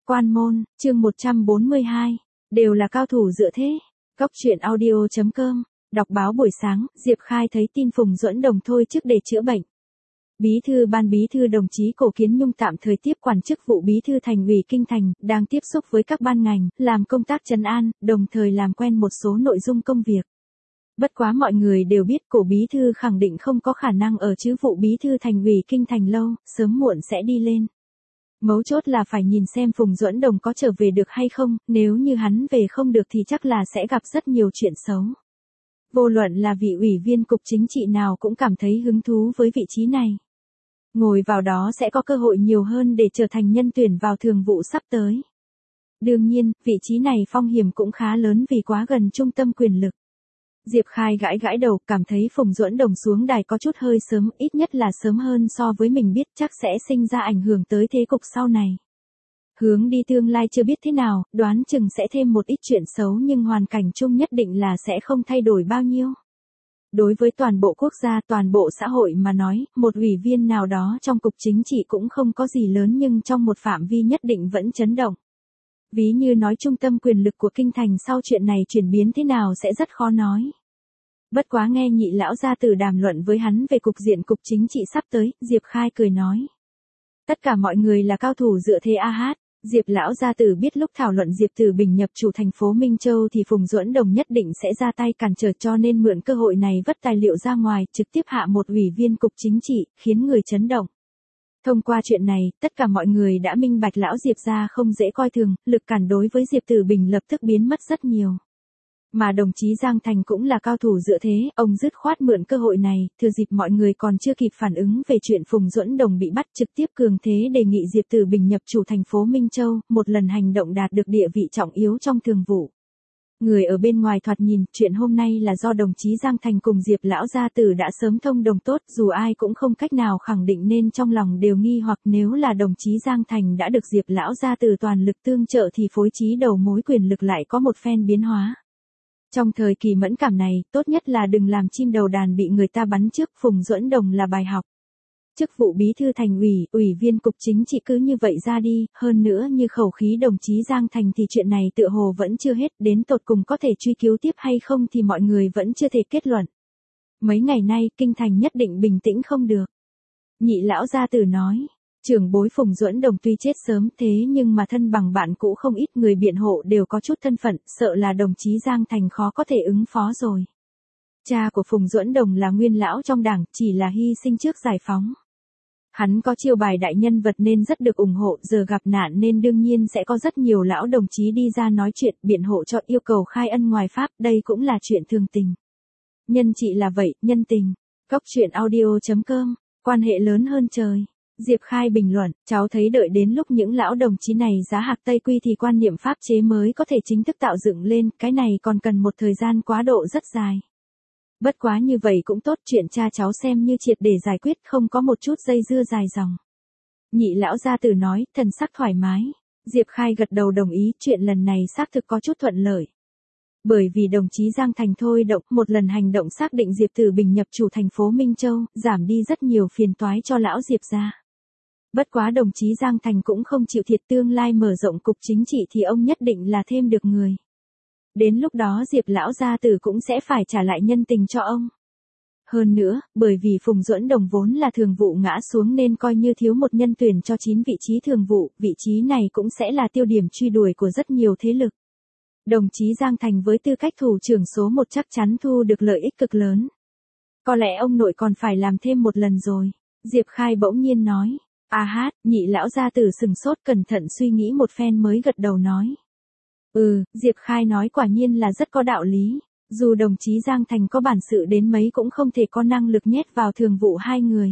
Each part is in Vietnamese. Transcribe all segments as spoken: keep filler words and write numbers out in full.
Quan môn, chương một trăm bốn mươi hai, đều là cao thủ dựa thế. Góc truyện audio chấm com, đọc báo buổi sáng, Diệp Khai thấy tin Phùng Duẫn Đồng thôi chức để chữa bệnh. Bí thư ban bí thư đồng chí Cổ Kiến Nhung tạm thời tiếp quản chức vụ bí thư thành ủy Kinh Thành, đang tiếp xúc với các ban ngành, làm công tác trấn an, đồng thời làm quen một số nội dung công việc. Bất quá mọi người đều biết Cổ bí thư khẳng định không có khả năng ở chức vụ bí thư thành ủy Kinh Thành lâu, sớm muộn sẽ đi lên. Mấu chốt là phải nhìn xem Phùng Duẫn Đồng có trở về được hay không, nếu như hắn về không được thì chắc là sẽ gặp rất nhiều chuyện xấu. Vô luận là vị ủy viên cục chính trị nào cũng cảm thấy hứng thú với vị trí này. Ngồi vào đó sẽ có cơ hội nhiều hơn để trở thành nhân tuyển vào thường vụ sắp tới. Đương nhiên, vị trí này phong hiểm cũng khá lớn vì quá gần trung tâm quyền lực. Diệp Khai gãi gãi đầu, cảm thấy Phùng Duẫn Đồng xuống đài có chút hơi sớm, ít nhất là sớm hơn so với mình biết, chắc sẽ sinh ra ảnh hưởng tới thế cục sau này. Hướng đi tương lai chưa biết thế nào, đoán chừng sẽ thêm một ít chuyện xấu nhưng hoàn cảnh chung nhất định là sẽ không thay đổi bao nhiêu. Đối với toàn bộ quốc gia, toàn bộ xã hội mà nói, một ủy viên nào đó trong cục chính trị cũng không có gì lớn nhưng trong một phạm vi nhất định vẫn chấn động. Ví như nói trung tâm quyền lực của Kinh Thành sau chuyện này chuyển biến thế nào sẽ rất khó nói. Bất quá nghe Nhị lão gia tử đàm luận với hắn về cục diện cục chính trị sắp tới, Diệp Khai cười nói. Tất cả mọi người là cao thủ dựa thế a hát. Diệp lão gia tử biết lúc thảo luận Diệp Tử Bình nhập chủ thành phố Minh Châu thì Phùng Duẫn Đồng nhất định sẽ ra tay cản trở, cho nên mượn cơ hội này vất tài liệu ra ngoài, trực tiếp hạ một ủy viên cục chính trị, khiến người chấn động. Thông qua chuyện này, tất cả mọi người đã minh bạch lão Diệp gia không dễ coi thường, lực cản đối với Diệp Tử Bình lập tức biến mất rất nhiều. Mà đồng chí Giang Thành cũng là cao thủ dựa thế, ông dứt khoát mượn cơ hội này, thừa dịp mọi người còn chưa kịp phản ứng về chuyện Phùng Duẫn Đồng bị bắt, trực tiếp cường thế đề nghị Diệp Tử Bình nhập chủ thành phố Minh Châu, một lần hành động đạt được địa vị trọng yếu trong thường vụ. Người ở bên ngoài thoạt nhìn, chuyện hôm nay là do đồng chí Giang Thành cùng Diệp lão gia tử đã sớm thông đồng tốt, dù ai cũng không cách nào khẳng định nên trong lòng đều nghi hoặc nếu là đồng chí Giang Thành đã được Diệp lão gia tử toàn lực tương trợ thì phối trí đầu mối quyền lực lại có một phen biến hóa. Trong thời kỳ mẫn cảm này, tốt nhất là đừng làm chim đầu đàn bị người ta bắn trước, Phùng Duẫn Đồng là bài học. Chức vụ bí thư thành ủy, ủy viên cục chính trị cứ như vậy ra đi, hơn nữa như khẩu khí đồng chí Giang Thành thì chuyện này tựa hồ vẫn chưa hết, đến tột cùng có thể truy cứu tiếp hay không thì mọi người vẫn chưa thể kết luận. Mấy ngày nay, Kinh Thành nhất định bình tĩnh không được. Nhị lão gia tử nói. Trưởng bối Phùng Duẫn Đồng tuy chết sớm thế nhưng mà thân bằng bạn cũ không ít, người biện hộ đều có chút thân phận, sợ là đồng chí Giang Thành khó có thể ứng phó rồi. Cha của Phùng Duẫn Đồng là nguyên lão trong đảng, chỉ là hy sinh trước giải phóng. Hắn có chiêu bài đại nhân vật nên rất được ủng hộ, giờ gặp nạn nên đương nhiên sẽ có rất nhiều lão đồng chí đi ra nói chuyện, biện hộ cho yêu cầu khai ân ngoài pháp, đây cũng là chuyện thường tình. Nhân trị là vậy, nhân tình. Góc truyện audio chấm com, quan hệ lớn hơn trời. Diệp Khai bình luận, cháu thấy đợi đến lúc những lão đồng chí này giá hạc Tây Quy thì quan niệm pháp chế mới có thể chính thức tạo dựng lên, cái này còn cần một thời gian quá độ rất dài. Bất quá như vậy cũng tốt, chuyện cha cháu xem như triệt để giải quyết, không có một chút dây dưa dài dòng. Nhị lão gia tử nói, thần sắc thoải mái. Diệp Khai gật đầu đồng ý, chuyện lần này xác thực có chút thuận lợi. Bởi vì đồng chí Giang Thành thôi động, một lần hành động xác định Diệp Tử Bình nhập chủ thành phố Minh Châu, giảm đi rất nhiều phiền toái cho lão Diệp gia. Bất quá đồng chí Giang Thành cũng không chịu thiệt, tương lai mở rộng cục chính trị thì ông nhất định là thêm được người. Đến lúc đó Diệp lão gia tử cũng sẽ phải trả lại nhân tình cho ông. Hơn nữa, bởi vì Phùng Duẫn Đồng vốn là thường vụ ngã xuống nên coi như thiếu một nhân tuyển cho chín vị trí thường vụ, vị trí này cũng sẽ là tiêu điểm truy đuổi của rất nhiều thế lực. Đồng chí Giang Thành với tư cách thủ trưởng số một chắc chắn thu được lợi ích cực lớn. Có lẽ ông nội còn phải làm thêm một lần rồi. Diệp Khai bỗng nhiên nói. A hát, nhị lão gia tử sừng sốt cẩn thận suy nghĩ một phen mới gật đầu nói. Ừ, Diệp Khai nói quả nhiên là rất có đạo lý. Dù đồng chí Giang Thành có bản sự đến mấy cũng không thể có năng lực nhét vào thường vụ hai người.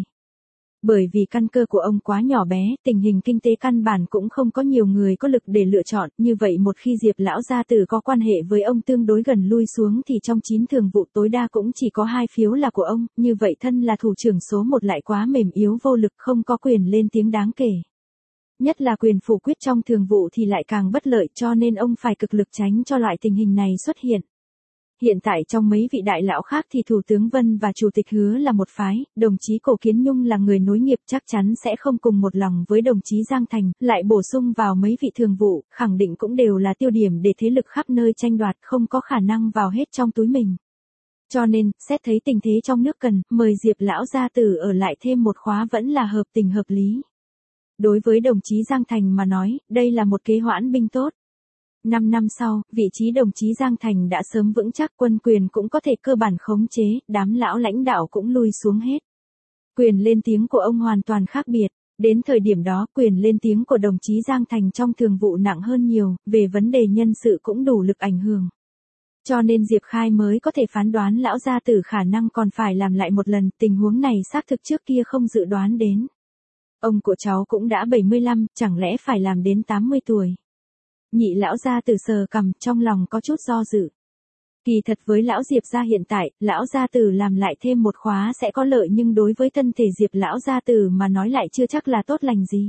Bởi vì căn cơ của ông quá nhỏ bé, tình hình kinh tế căn bản cũng không có nhiều người có lực để lựa chọn, như vậy một khi Diệp lão gia tử có quan hệ với ông tương đối gần lui xuống thì trong chín thường vụ tối đa cũng chỉ có hai phiếu là của ông, như vậy thân là thủ trưởng số một lại quá mềm yếu vô lực, không có quyền lên tiếng đáng kể. Nhất là quyền phủ quyết trong thường vụ thì lại càng bất lợi, cho nên ông phải cực lực tránh cho loại tình hình này xuất hiện. Hiện tại trong mấy vị đại lão khác thì Thủ tướng Vân và Chủ tịch Hứa là một phái, đồng chí Cổ Kiến Nhung là người nối nghiệp chắc chắn sẽ không cùng một lòng với đồng chí Giang Thành, lại bổ sung vào mấy vị thường vụ, khẳng định cũng đều là tiêu điểm để thế lực khắp nơi tranh đoạt, không có khả năng vào hết trong túi mình. Cho nên, xét thấy tình thế trong nước cần, mời Diệp lão gia tử ở lại thêm một khóa vẫn là hợp tình hợp lý. Đối với đồng chí Giang Thành mà nói, đây là một kế hoãn binh tốt. Năm năm sau, vị trí đồng chí Giang Thành đã sớm vững chắc, quân quyền cũng có thể cơ bản khống chế, đám lão lãnh đạo cũng lui xuống hết. Quyền lên tiếng của ông hoàn toàn khác biệt. Đến thời điểm đó, quyền lên tiếng của đồng chí Giang Thành trong thường vụ nặng hơn nhiều, về vấn đề nhân sự cũng đủ lực ảnh hưởng. Cho nên Diệp Khai mới có thể phán đoán lão gia tử khả năng còn phải làm lại một lần, tình huống này xác thực trước kia không dự đoán đến. Ông của cháu cũng đã bảy mươi lăm, chẳng lẽ phải làm đến tám mươi tuổi. Nhị lão gia tử sờ cằm, trong lòng có chút do dự. Kỳ thật với lão Diệp gia hiện tại, lão gia tử làm lại thêm một khóa sẽ có lợi, nhưng đối với thân thể Diệp lão gia tử mà nói lại chưa chắc là tốt lành gì.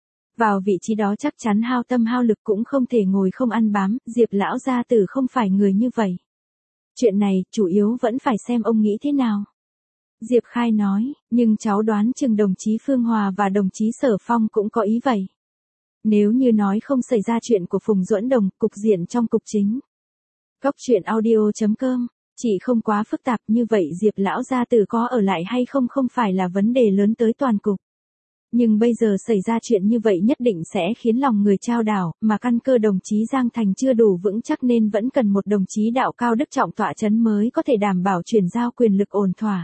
Vào vị trí đó chắc chắn hao tâm hao lực, cũng không thể ngồi không ăn bám, Diệp lão gia tử không phải người như vậy. Chuyện này, chủ yếu vẫn phải xem ông nghĩ thế nào. Diệp Khai nói, nhưng cháu đoán chừng đồng chí Phương Hòa và đồng chí Sở Phong cũng có ý vậy. Nếu như nói không xảy ra chuyện của Phùng Duẫn Đồng, cục diện trong cục chính. Góc truyện audio chấm com, chỉ không quá phức tạp, như vậy Diệp lão gia tử có ở lại hay không không phải là vấn đề lớn tới toàn cục. Nhưng bây giờ xảy ra chuyện như vậy nhất định sẽ khiến lòng người chao đảo, mà căn cơ đồng chí Giang Thành chưa đủ vững chắc nên vẫn cần một đồng chí đạo cao đức trọng tọa chấn mới có thể đảm bảo chuyển giao quyền lực ổn thỏa.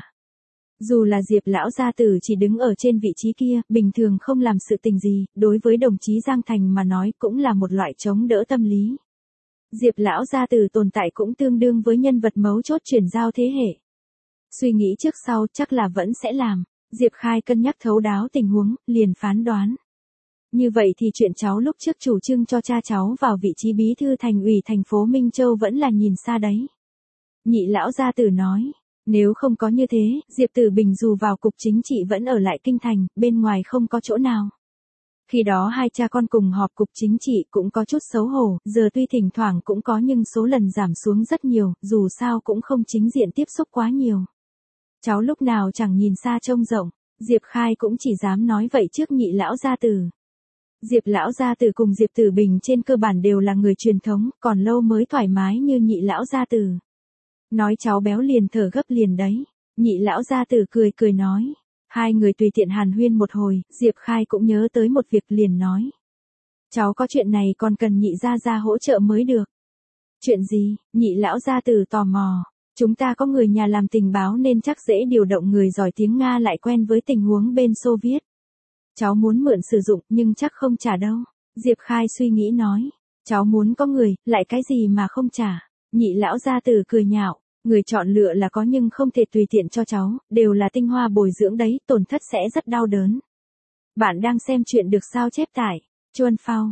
Dù là Diệp lão gia tử chỉ đứng ở trên vị trí kia, bình thường không làm sự tình gì, đối với đồng chí Giang Thành mà nói cũng là một loại chống đỡ tâm lý. Diệp lão gia tử tồn tại cũng tương đương với nhân vật mấu chốt chuyển giao thế hệ. Suy nghĩ trước sau chắc là vẫn sẽ làm. Diệp Khai cân nhắc thấu đáo tình huống, liền phán đoán. Như vậy thì chuyện cháu lúc trước chủ trương cho cha cháu vào vị trí bí thư thành ủy thành phố Minh Châu vẫn là nhìn xa đấy. Nhị lão gia tử nói, nếu không có như thế, Diệp Tử Bình dù vào cục chính trị vẫn ở lại kinh thành, bên ngoài không có chỗ nào. Khi đó hai cha con cùng họp cục chính trị cũng có chút xấu hổ, giờ tuy thỉnh thoảng cũng có nhưng số lần giảm xuống rất nhiều, dù sao cũng không chính diện tiếp xúc quá nhiều. Cháu lúc nào chẳng nhìn xa trông rộng, Diệp Khai cũng chỉ dám nói vậy trước nhị lão gia tử. Diệp lão gia tử cùng Diệp Tử Bình trên cơ bản đều là người truyền thống, còn lâu mới thoải mái như nhị lão gia tử. Nói cháu béo liền thở gấp liền đấy. Nhị lão gia tử cười cười nói. Hai người tùy tiện hàn huyên một hồi, Diệp Khai cũng nhớ tới một việc liền nói. Cháu có chuyện này còn cần nhị gia gia hỗ trợ mới được. Chuyện gì? Nhị lão gia tử tò mò. Chúng ta có người nhà làm tình báo nên chắc dễ điều động người giỏi tiếng Nga lại quen với tình huống bên Xô Viết. Cháu muốn mượn sử dụng nhưng chắc không trả đâu. Diệp Khai suy nghĩ nói. Cháu muốn có người, lại cái gì mà không trả. Nhị lão gia tử cười nhạo. Người chọn lựa là có nhưng không thể tùy tiện cho cháu, đều là tinh hoa bồi dưỡng đấy, tổn thất sẽ rất đau đớn. Bạn đang xem chuyện được sao chép tải. Chuan Phao,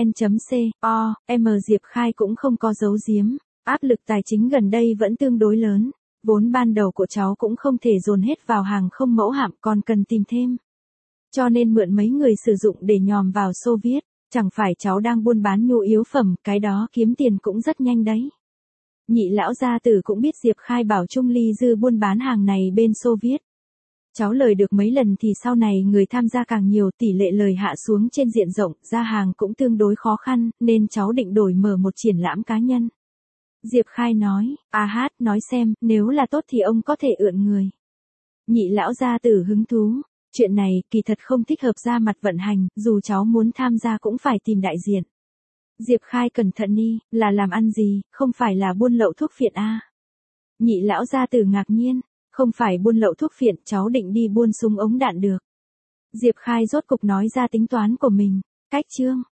vn.co, M Diệp Khai cũng không có giấu giếm. Áp lực tài chính gần đây vẫn tương đối lớn. Vốn ban đầu của cháu cũng không thể dồn hết vào hàng không mẫu hạm, còn cần tìm thêm. Cho nên mượn mấy người sử dụng để nhòm vào Xô Viết. Chẳng phải cháu đang buôn bán nhu yếu phẩm, cái đó kiếm tiền cũng rất nhanh đấy. Nhị lão gia tử cũng biết Diệp Khai bảo Trung Ly Dư buôn bán hàng này bên Xô Viết. Cháu lời được mấy lần thì sau này người tham gia càng nhiều, tỷ lệ lời hạ xuống trên diện rộng, ra hàng cũng tương đối khó khăn, nên cháu định đổi mở một triển lãm cá nhân. Diệp Khai nói, à hát, nói xem, nếu là tốt thì ông có thể ượn người. Nhị lão gia tử hứng thú, chuyện này kỳ thật không thích hợp ra mặt vận hành, dù cháu muốn tham gia cũng phải tìm đại diện. Diệp Khai cẩn thận đi, là làm ăn gì, không phải là buôn lậu thuốc phiện à. Nhị lão gia tử ngạc nhiên, không phải buôn lậu thuốc phiện, cháu định đi buôn súng ống đạn được. Diệp Khai rốt cục nói ra tính toán của mình, cách chương.